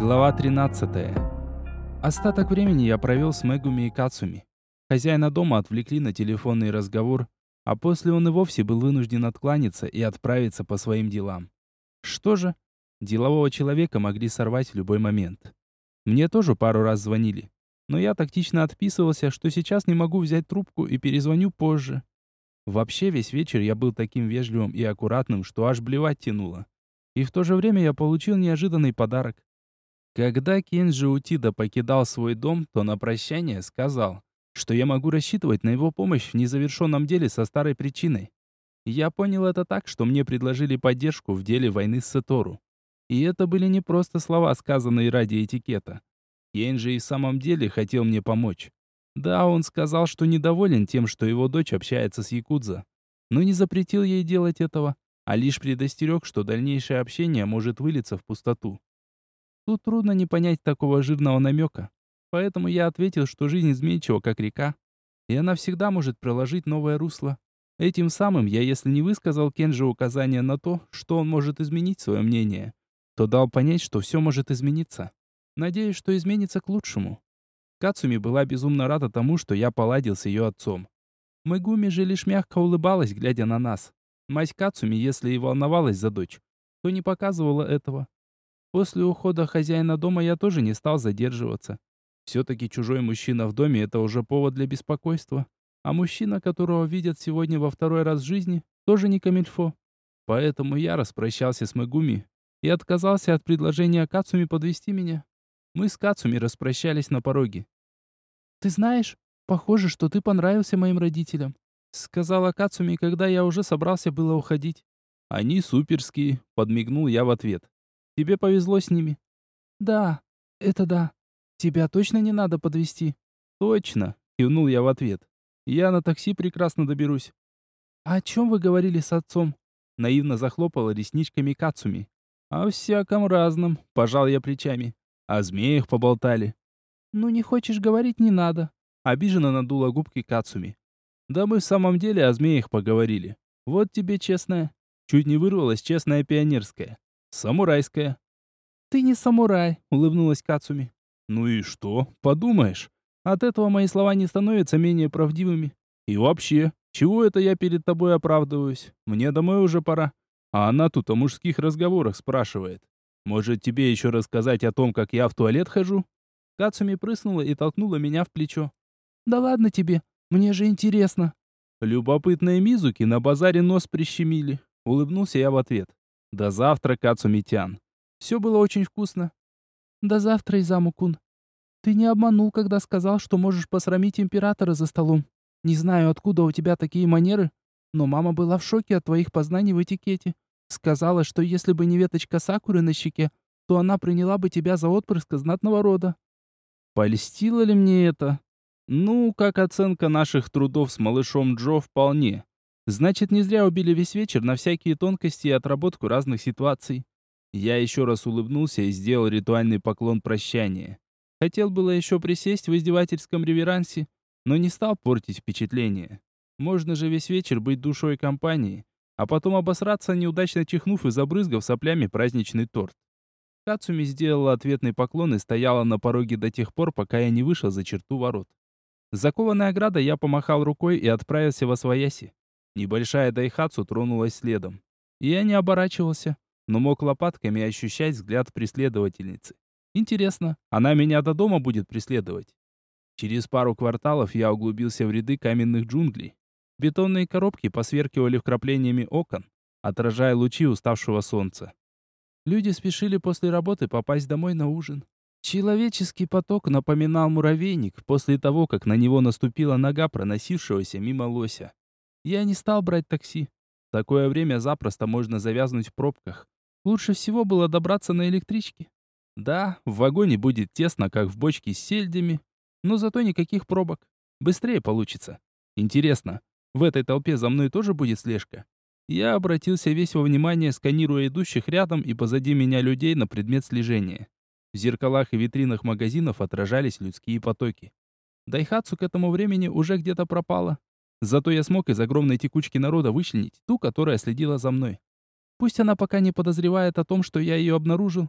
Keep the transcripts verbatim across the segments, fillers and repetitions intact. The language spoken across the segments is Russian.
Глава тринадцатая. Остаток времени я провел с Мегуми и Кацуми. Хозяина дома отвлекли на телефонный разговор, а после он и вовсе был вынужден откланяться и отправиться по своим делам. Что же, делового человека могли сорвать в любой момент. Мне тоже пару раз звонили, но я тактично отписывался, что сейчас не могу взять трубку и перезвоню позже. Вообще весь вечер я был таким вежливым и аккуратным, что аж блевать тянуло. И в то же время я получил неожиданный подарок. Когда Кенджи Утида покидал свой дом, то на прощание сказал, что я могу рассчитывать на его помощь в незавершенном деле со старой причиной. Я понял это так, что мне предложили поддержку в деле войны с Сатору. И это были не просто слова, сказанные ради этикета. Кенджи и в самом деле хотел мне помочь. Да, он сказал, что недоволен тем, что его дочь общается с якудза, но не запретил ей делать этого, а лишь предостерег, что дальнейшее общение может вылиться в пустоту. Тут трудно не понять такого жирного намека. Поэтому я ответил, что жизнь изменчива, как река, и она всегда может проложить новое русло. Этим самым я, если не высказал Кенджи указания на то, что он может изменить свое мнение, то дал понять, что все может измениться. Надеюсь, что изменится к лучшему. Кацуми была безумно рада тому, что я поладил с ее отцом. Мегуми же лишь мягко улыбалась, глядя на нас. Мать Кацуми, если и волновалась за дочь, то не показывала этого. После ухода хозяина дома я тоже не стал задерживаться. Все-таки чужой мужчина в доме — это уже повод для беспокойства. А мужчина, которого видят сегодня во второй раз в жизни, тоже не камильфо. Поэтому я распрощался с Мегуми и отказался от предложения Кацуми подвести меня. Мы с Кацуми распрощались на пороге. «Ты знаешь, похоже, что ты понравился моим родителям», сказала Кацуми, когда я уже собрался было уходить. «Они суперские», — подмигнул я в ответ. «Тебе повезло с ними». «Да, это да. Тебя точно не надо подвезти?» «Точно», — кивнул я в ответ. «Я на такси прекрасно доберусь». «А о чем вы говорили с отцом?» Наивно захлопала ресничками Кацуми. «О всяком разном», — пожал я плечами. «О змеях поболтали». «Ну, не хочешь говорить, не надо», — обиженно надула губки Кацуми. «Да мы в самом деле о змеях поговорили. Вот тебе честная». Чуть не вырвалась честная пионерская. «Самурайская». «Ты не самурай», — улыбнулась Кацуми. «Ну и что? Подумаешь. От этого мои слова не становятся менее правдивыми. И вообще, чего это я перед тобой оправдываюсь? Мне домой уже пора. А она тут о мужских разговорах спрашивает. Может, тебе еще рассказать о том, как я в туалет хожу?» Кацуми прыснула и толкнула меня в плечо. «Да ладно тебе, мне же интересно». «Любопытные Мизуки на базаре нос прищемили», — улыбнулся я в ответ. «До завтра, Кацуми-тян. Все было очень вкусно». «До завтра, Изаму-кун. Ты не обманул, когда сказал, что можешь посрамить императора за столом. Не знаю, откуда у тебя такие манеры, но мама была в шоке от твоих познаний в этикете. Сказала, что если бы не веточка сакуры на щеке, то она приняла бы тебя за отпрыска знатного рода». Польстило ли мне это? Ну, как оценка наших трудов с малышом Джо, вполне. Значит, не зря убили весь вечер на всякие тонкости и отработку разных ситуаций. Я еще раз улыбнулся и сделал ритуальный поклон прощания. Хотел было еще присесть в издевательском реверансе, но не стал портить впечатление. Можно же весь вечер быть душой компании, а потом обосраться, неудачно чихнув и забрызгав соплями праздничный торт. Кацуми сделала ответный поклон и стояла на пороге до тех пор, пока я не вышел за черту ворот. Закованной оградой я помахал рукой и отправился во свояси. Небольшая дайхатсу тронулась следом. Я не оборачивался, но мог лопатками ощущать взгляд преследовательницы. Интересно, она меня до дома будет преследовать? Через пару кварталов я углубился в ряды каменных джунглей. Бетонные коробки посверкивали вкраплениями окон, отражая лучи уставшего солнца. Люди спешили после работы попасть домой на ужин. Человеческий поток напоминал муравейник после того, как на него наступила нога проносившегося мимо лося. Я не стал брать такси. В такое время запросто можно завязнуть в пробках. Лучше всего было добраться на электричке. Да, в вагоне будет тесно, как в бочке с сельдями, но зато никаких пробок. Быстрее получится. Интересно, в этой толпе за мной тоже будет слежка? Я обратился весь во внимание, сканируя идущих рядом и позади меня людей на предмет слежения. В зеркалах и витринах магазинов отражались людские потоки. Дайхатсу к этому времени уже где-то пропала. Зато я смог из огромной текучки народа вычленить ту, которая следила за мной. Пусть она пока не подозревает о том, что я ее обнаружил,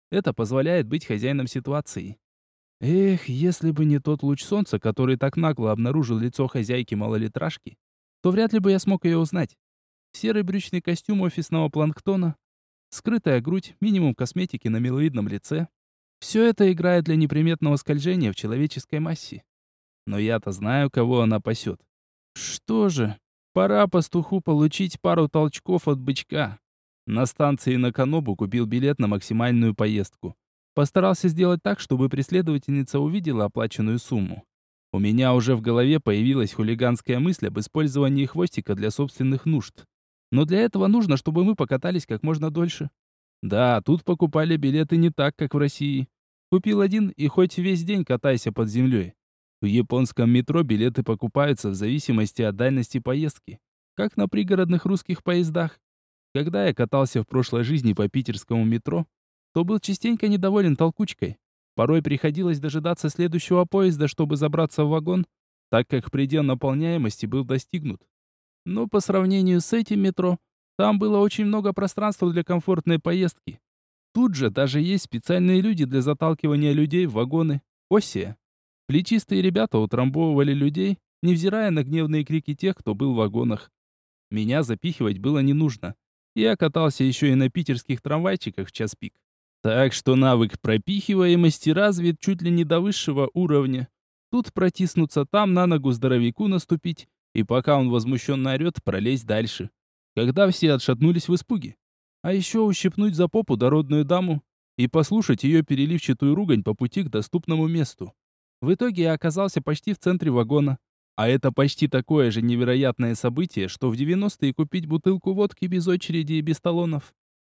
Это позволяет быть хозяином ситуации. Эх, если бы не тот луч солнца, который так нагло обнаружил лицо хозяйки малолитражки, то вряд ли бы я смог ее узнать. Серый брючный костюм офисного планктона, скрытая грудь, минимум косметики на миловидном лице. Все это играет для неприметного скольжения в человеческой массе. Но я-то знаю, кого она пасет. Что же, пора пастуху получить пару толчков от бычка. На станции Наканобу купил билет на максимальную поездку. Постарался сделать так, чтобы преследовательница увидела оплаченную сумму. У меня уже в голове появилась хулиганская мысль об использовании хвостика для собственных нужд. Но для этого нужно, чтобы мы покатались как можно дольше. Да, тут покупали билеты не так, как в России. Купил один и хоть весь день катайся под землей. В японском метро билеты покупаются в зависимости от дальности поездки, как на пригородных русских поездах. Когда я катался в прошлой жизни по питерскому метро, то был частенько недоволен толкучкой. Порой приходилось дожидаться следующего поезда, чтобы забраться в вагон, так как предел наполняемости был достигнут. Но по сравнению с этим метро, там было очень много пространства для комфортной поездки. Тут же даже есть специальные люди для заталкивания людей в вагоны. Оси. Плечистые ребята утрамбовывали людей, невзирая на гневные крики тех, кто был в вагонах. Меня запихивать было не нужно. Я катался еще и на питерских трамвайчиках в час пик. Так что навык пропихиваемости развит чуть ли не до высшего уровня. Тут протиснуться, там на ногу здоровяку наступить, и пока он возмущенно орет, пролезть дальше. Когда все отшатнулись в испуге. А еще ущипнуть за попу дородную даму и послушать ее переливчатую ругань по пути к доступному месту. В итоге я оказался почти в центре вагона. А это почти такое же невероятное событие, что в девяностые купить бутылку водки без очереди и без талонов.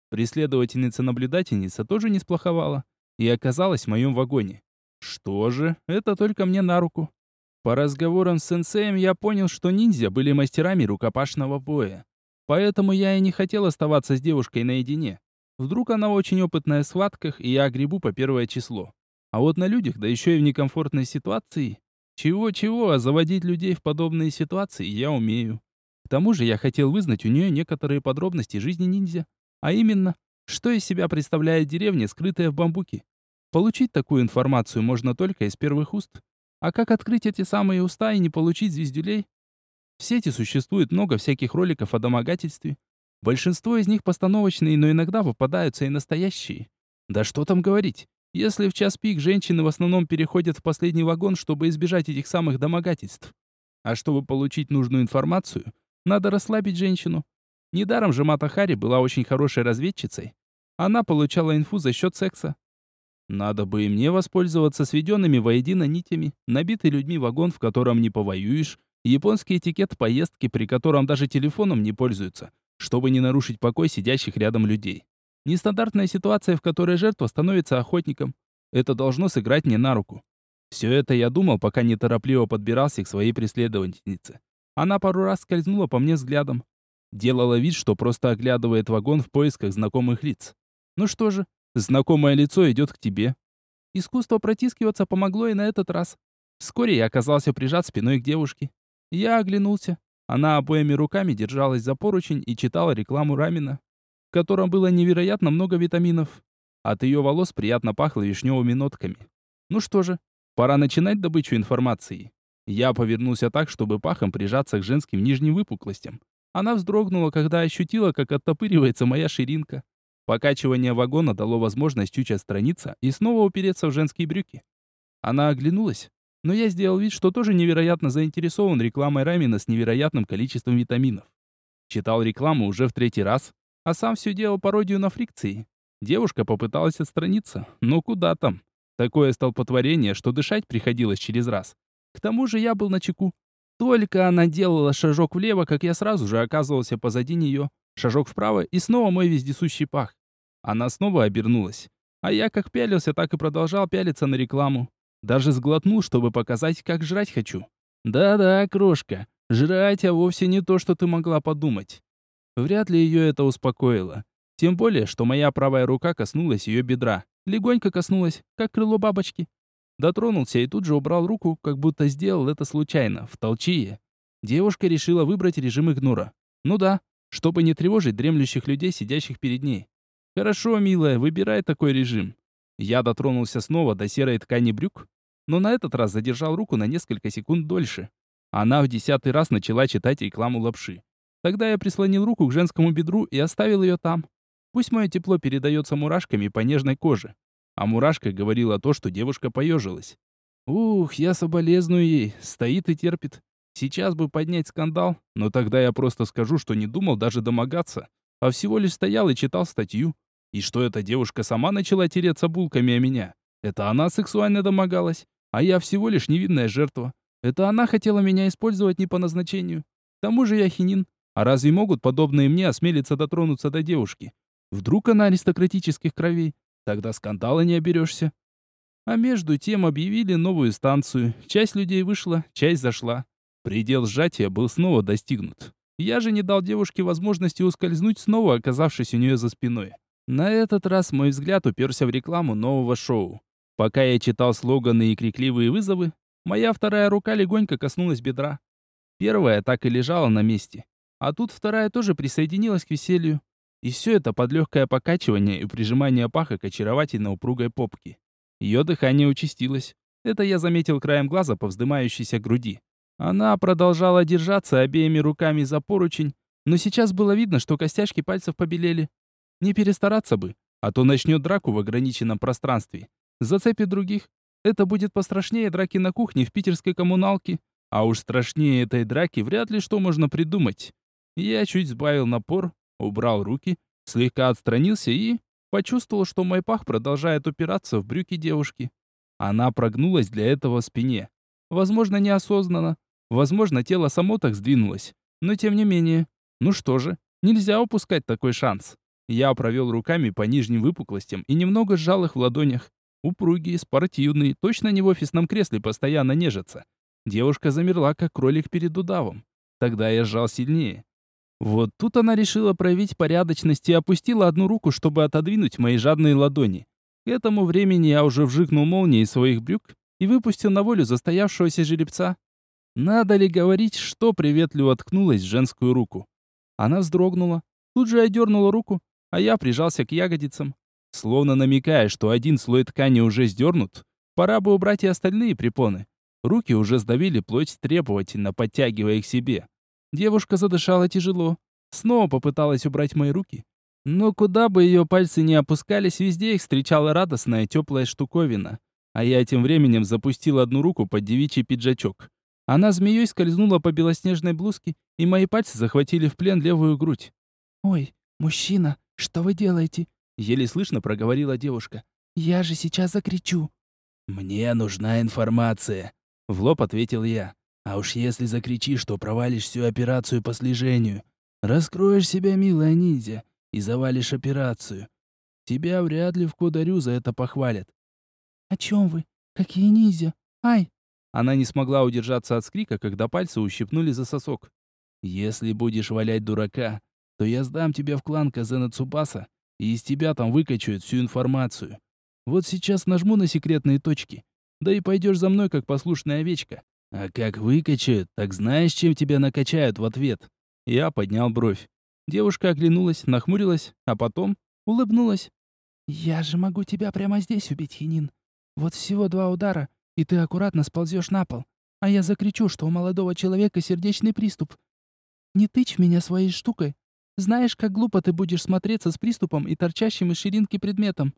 Преследовательница-наблюдательница тоже не сплоховала и оказалась в моем вагоне. Что же, это только мне на руку. По разговорам с сенсеем я понял, что ниндзя были мастерами рукопашного боя. Поэтому я и не хотел оставаться с девушкой наедине. Вдруг она очень опытная в схватках, и я гребу по первое число. А вот на людях, да еще и в некомфортной ситуации. Чего-чего, а заводить людей в подобные ситуации я умею. К тому же я хотел вызнать у нее некоторые подробности жизни ниндзя. А именно, что из себя представляет деревня, скрытая в бамбуке. Получить такую информацию можно только из первых уст. А как открыть эти самые уста и не получить звездюлей? В сети существует много всяких роликов о домогательстве. Большинство из них постановочные, но иногда попадаются и настоящие. Да что там говорить, если в час пик женщины в основном переходят в последний вагон, чтобы избежать этих самых домогательств. А чтобы получить нужную информацию, надо расслабить женщину. Недаром же Мата Хари была очень хорошей разведчицей. Она получала инфу за счет секса. Надо бы и мне воспользоваться сведенными воедино нитями, набитый людьми вагон, в котором не повоюешь, японский этикет поездки, при котором даже телефоном не пользуются, чтобы не нарушить покой сидящих рядом людей. Нестандартная ситуация, в которой жертва становится охотником. Это должно сыграть мне на руку. Все это я думал, пока неторопливо подбирался к своей преследовательнице. Она пару раз скользнула по мне взглядом. Делала вид, что просто оглядывает вагон в поисках знакомых лиц. Ну что же, знакомое лицо идет к тебе. Искусство протискиваться помогло и на этот раз. Вскоре я оказался прижат спиной к девушке. Я оглянулся. Она обоими руками держалась за поручень и читала рекламу рамена, в котором было невероятно много витаминов. От ее волос приятно пахло вишневыми нотками. Ну что же, пора начинать добычу информации. Я повернулся так, чтобы пахом прижаться к женским нижним выпуклостям. Она вздрогнула, когда ощутила, как оттопыривается моя ширинка. Покачивание вагона дало возможность чуть отстраниться и снова упереться в женские брюки. Она оглянулась, но я сделал вид, что тоже невероятно заинтересован рекламой рамена с невероятным количеством витаминов. Читал рекламу уже в третий раз, а сам все делал пародию на фрикции. Девушка попыталась отстраниться, но куда там? Такое столпотворение, что дышать приходилось через раз. К тому же я был начеку. Только она делала шажок влево, как я сразу же оказывался позади нее. Шажок вправо, и снова мой вездесущий пах. Она снова обернулась. А я как пялился, так и продолжал пялиться на рекламу. Даже сглотнул, чтобы показать, как жрать хочу. Да-да, крошка, жрать, а вовсе не то, что ты могла подумать. Вряд ли ее это успокоило. Тем более, что моя правая рука коснулась ее бедра. Легонько коснулась, как крыло бабочки. Дотронулся и тут же убрал руку, как будто сделал это случайно, в толчее. Девушка решила выбрать режим игнора. Ну да, чтобы не тревожить дремлющих людей, сидящих перед ней. Хорошо, милая, выбирай такой режим. Я дотронулся снова до серой ткани брюк, но на этот раз задержал руку на несколько секунд дольше. Она в десятый раз начала читать рекламу лапши. Тогда я прислонил руку к женскому бедру и оставил ее там. Пусть мое тепло передается мурашками по нежной коже. А мурашка говорила то, что девушка поежилась. Ух, я соболезную ей, стоит и терпит. Сейчас бы поднять скандал, но тогда я просто скажу, что не думал даже домогаться, а всего лишь стоял и читал статью. И что эта девушка сама начала тереться булками о меня. Это она сексуально домогалась, а я всего лишь невинная жертва. Это она хотела меня использовать не по назначению. К тому же я хинин. А разве могут подобные мне осмелиться дотронуться до девушки? Вдруг она аристократических кровей? Тогда скандала не оберешься. А между тем объявили новую станцию. Часть людей вышла, часть зашла. Предел сжатия был снова достигнут. Я же не дал девушке возможности ускользнуть, снова оказавшись у нее за спиной. На этот раз мой взгляд уперся в рекламу нового шоу. Пока я читал слоганы и крикливые вызовы, моя вторая рука легонько коснулась бедра. Первая так и лежала на месте. А тут вторая тоже присоединилась к веселью. И все это под легкое покачивание и прижимание паха к очаровательно упругой попке. Ее дыхание участилось. Это я заметил краем глаза по вздымающейся груди. Она продолжала держаться обеими руками за поручень, но сейчас было видно, что костяшки пальцев побелели. Не перестараться бы, а то начнет драку в ограниченном пространстве. Зацепит других. Это будет пострашнее драки на кухне в питерской коммуналке. А уж страшнее этой драки вряд ли что можно придумать. Я чуть сбавил напор, убрал руки, слегка отстранился и почувствовал, что мой пах продолжает упираться в брюки девушки. Она прогнулась для этого в спине. Возможно, неосознанно. Возможно, тело само так сдвинулось. Но тем не менее. Ну что же, нельзя упускать такой шанс. Я провел руками по нижним выпуклостям и немного сжал их в ладонях. Упругие, спортивные, точно не в офисном кресле постоянно нежатся. Девушка замерла, как кролик перед удавом. Тогда я сжал сильнее. Вот тут она решила проявить порядочность и опустила одну руку, чтобы отодвинуть мои жадные ладони. К этому времени я уже вжикнул молнией своих брюк и выпустил на волю застоявшегося жеребца. Надо ли говорить, что приветливо ткнулась в женскую руку? Она вздрогнула, тут же одернула руку, а я прижался к ягодицам. Словно намекая, что один слой ткани уже сдернут, пора бы убрать и остальные препоны. Руки уже сдавили плоть требовательно, подтягивая их к себе. Девушка задышала тяжело. Снова попыталась убрать мои руки. Но куда бы ее пальцы ни опускались, везде их встречала радостная теплая штуковина. А я тем временем запустил одну руку под девичий пиджачок. Она змеей скользнула по белоснежной блузке, и мои пальцы захватили в плен левую грудь. «Ой, мужчина, что вы делаете?» Еле слышно проговорила девушка. «Я же сейчас закричу». «Мне нужна информация», — в лоб ответил я. «А уж если закричишь, то провалишь всю операцию по слежению. Раскроешь себя, милая ниндзя, и завалишь операцию. Тебя вряд ли в Кодарю за это похвалят». «О чем вы? Какие ниндзя? Ай!» Она не смогла удержаться от скрика, когда пальцы ущипнули за сосок. «Если будешь валять дурака, то я сдам тебя в клан Казена Цубаса, и из тебя там выкачают всю информацию. Вот сейчас нажму на секретные точки, да и пойдешь за мной, как послушная овечка. А как выкачают, так знаешь, чем тебя накачают в ответ?» Я поднял бровь. Девушка оглянулась, нахмурилась, а потом улыбнулась. «Я же могу тебя прямо здесь убить, Хинин. Вот всего два удара, и ты аккуратно сползешь на пол. А я закричу, что у молодого человека сердечный приступ. Не тычь меня своей штукой. Знаешь, как глупо ты будешь смотреться с приступом и торчащим из ширинки предметом».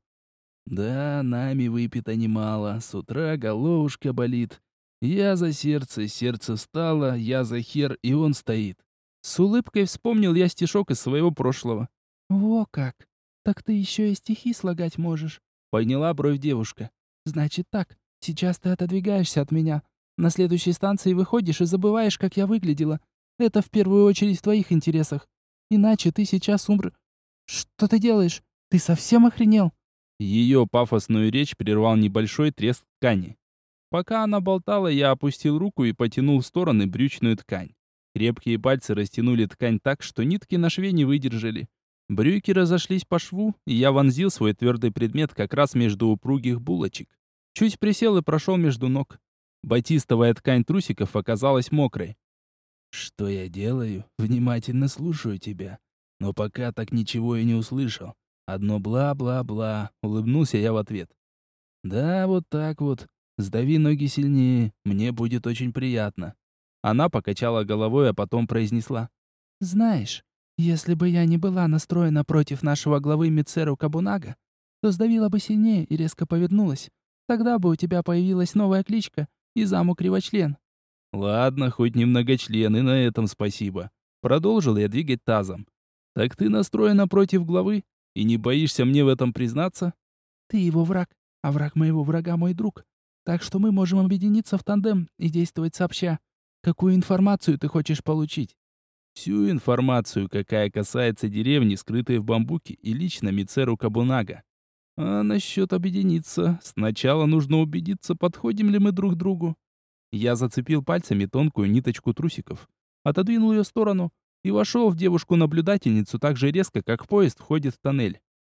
«Да, нами выпито немало, с утра головушка болит. Я за сердце, сердце стало, я за хер, и он стоит». С улыбкой вспомнил я стишок из своего прошлого. «Во как! Так ты еще и стихи слагать можешь», — подняла бровь девушка. «Значит так, сейчас ты отодвигаешься от меня. На следующей станции выходишь и забываешь, как я выглядела. Это в первую очередь в твоих интересах. Иначе ты сейчас умр... Что ты делаешь? Ты совсем охренел?» Ее пафосную речь прервал небольшой треск ткани. Пока она болтала, я опустил руку и потянул в стороны брючную ткань. Крепкие пальцы растянули ткань так, что нитки на шве не выдержали. Брюки разошлись по шву, и я вонзил свой твердый предмет как раз между упругих булочек. Чуть присел и прошел между ног. Батистовая ткань трусиков оказалась мокрой. «Что я делаю? Внимательно слушаю тебя. Но пока так ничего и не услышал. Одно бла-бла-бла», — улыбнулся я в ответ. Да, вот так вот. Сдави ноги сильнее, мне будет очень приятно. Она покачала головой, а потом произнесла. Знаешь, если бы я не была настроена против нашего главы Мицеру Кабунага, то сдавила бы сильнее и резко повернулась. Тогда бы у тебя появилась новая кличка Изаму Кривочлен. Ладно, хоть не многочлен, и на этом спасибо. Продолжил я двигать тазом. Так ты настроена против главы? И не боишься мне в этом признаться? Ты его враг, а враг моего врага мой друг. Так что мы можем объединиться в тандем и действовать сообща. Какую информацию ты хочешь получить? Всю информацию, какая касается деревни, скрытой в бамбуке, и лично Мицеру Кабунага. А насчет объединиться, сначала нужно убедиться, подходим ли мы друг другу. Я зацепил пальцами тонкую ниточку трусиков, отодвинул ее в сторону и вошел в девушку-наблюдательницу так же резко, как поезд входит в тоннель.